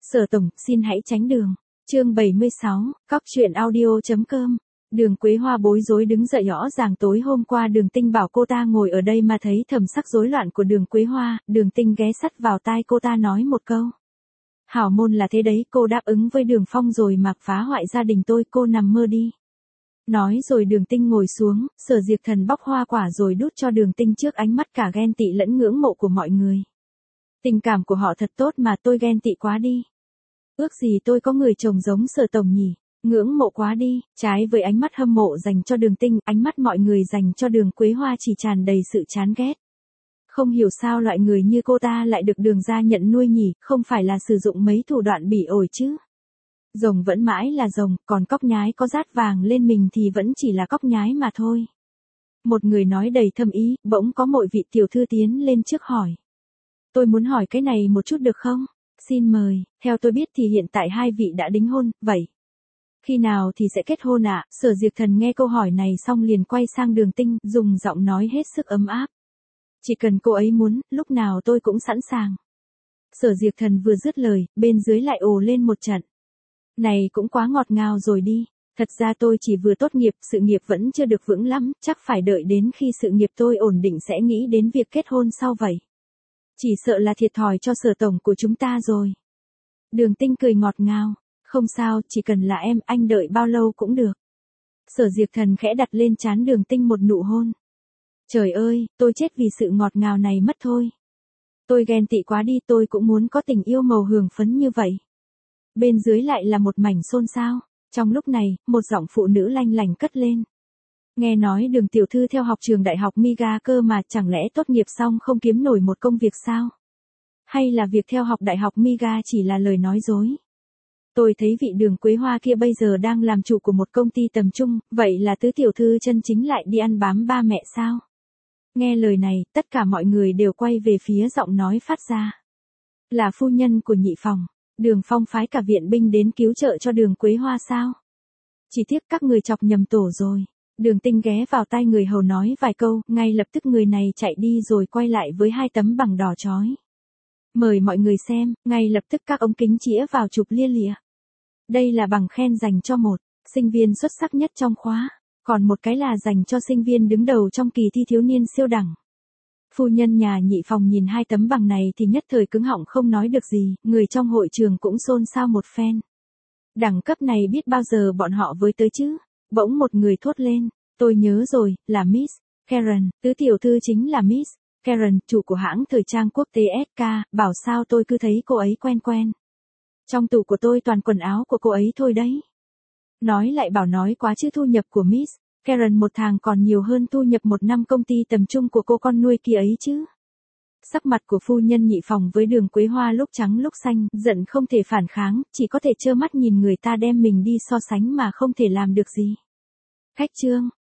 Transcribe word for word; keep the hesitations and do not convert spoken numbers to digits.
Sở tổng, xin hãy tránh đường. Chương bảy mươi sáu, cóc truyện audio.com. Đường Quế Hoa bối rối đứng dậy, rõ ràng tối hôm qua Đường Tinh bảo cô ta ngồi ở đây mà thấy thầm sắc rối loạn của Đường Quế Hoa, Đường Tinh ghé sắt vào tai cô ta nói một câu. Hảo môn là thế đấy, cô đáp ứng với Đường Phong rồi mà phá hoại gia đình tôi, cô nằm mơ đi. Nói rồi Đường Tinh ngồi xuống, Sở Diệp Thần bóc hoa quả rồi đút cho Đường Tinh trước ánh mắt cả ghen tị lẫn ngưỡng mộ của mọi người. Tình cảm của họ thật tốt mà tôi ghen tị quá đi. Ước gì tôi có người chồng giống Sở tổng nhỉ, ngưỡng mộ quá đi. Trái với ánh mắt hâm mộ dành cho Đường Tinh, ánh mắt mọi người dành cho Đường Quế Hoa chỉ tràn đầy sự chán ghét. Không hiểu sao loại người như cô ta lại được Đường gia nhận nuôi nhỉ, không phải là sử dụng mấy thủ đoạn bỉ ổi chứ. Rồng vẫn mãi là rồng, còn cóc nhái có rát vàng lên mình thì vẫn chỉ là cóc nhái mà thôi. Một người nói đầy thâm ý, bỗng có một vị tiểu thư tiến lên trước hỏi. Tôi muốn hỏi cái này một chút được không? Xin mời, theo tôi biết thì hiện tại hai vị đã đính hôn, vậy khi nào thì sẽ kết hôn ạ? À? Sở Diệp Thần nghe câu hỏi này xong liền quay sang Đường Tinh, dùng giọng nói hết sức ấm áp. Chỉ cần cô ấy muốn, lúc nào tôi cũng sẵn sàng. Sở Diệp Thần vừa dứt lời, bên dưới lại ồ lên một trận. Này cũng quá ngọt ngào rồi đi. Thật ra tôi chỉ vừa tốt nghiệp, sự nghiệp vẫn chưa được vững lắm, chắc phải đợi đến khi sự nghiệp tôi ổn định sẽ nghĩ đến việc kết hôn sau vậy. Chỉ sợ là thiệt thòi cho Sở tổng của chúng ta rồi. Đường Tinh cười ngọt ngào. Không sao, chỉ cần là em, anh đợi bao lâu cũng được. Sở Diệp Thần khẽ đặt lên trán Đường Tinh một nụ hôn. Trời ơi, tôi chết vì sự ngọt ngào này mất thôi. Tôi ghen tị quá đi, tôi cũng muốn có tình yêu màu hường phấn như vậy. Bên dưới lại là một mảnh xôn xao. Trong lúc này, một giọng phụ nữ lanh lành cất lên. Nghe nói Đường tiểu thư theo học trường đại học Miga cơ mà, chẳng lẽ tốt nghiệp xong không kiếm nổi một công việc sao? Hay là việc theo học đại học Miga chỉ là lời nói dối? Tôi thấy vị Đường Quế Hoa kia bây giờ đang làm chủ của một công ty tầm trung, vậy là tứ tiểu thư chân chính lại đi ăn bám ba mẹ sao? Nghe lời này, tất cả mọi người đều quay về phía giọng nói phát ra. Là phu nhân của Nhị phòng. Đường Phong phái cả viện binh đến cứu trợ cho Đường Quế Hoa sao? Chỉ tiếc các người chọc nhầm tổ rồi. Đường Tinh ghé vào tai người hầu nói vài câu, ngay lập tức người này chạy đi rồi quay lại với hai tấm bằng đỏ chói. Mời mọi người xem, ngay lập tức các ống kính chĩa vào chụp lia lịa. Đây là bằng khen dành cho một sinh viên xuất sắc nhất trong khóa, còn một cái là dành cho sinh viên đứng đầu trong kỳ thi thiếu niên siêu đẳng. Phu nhân nhà Nhị phòng nhìn hai tấm bằng này thì nhất thời cứng họng không nói được gì, người trong hội trường cũng xôn xao một phen. Đẳng cấp này biết bao giờ bọn họ với tới chứ? Bỗng một người thốt lên, tôi nhớ rồi, là Miss Karen, tứ tiểu thư chính là Miss Karen, chủ của hãng thời trang quốc tế ét ca, bảo sao tôi cứ thấy cô ấy quen quen. Trong tủ của tôi toàn quần áo của cô ấy thôi đấy. Nói lại bảo nói quá chứ thu nhập của Miss Karen một tháng còn nhiều hơn thu nhập một năm công ty tầm trung của cô con nuôi kia ấy chứ. Sắc mặt của phu nhân Nhị phòng với Đường Quế Hoa lúc trắng lúc xanh, giận không thể phản kháng, chỉ có thể trơ mắt nhìn người ta đem mình đi so sánh mà không thể làm được gì. Khách trương,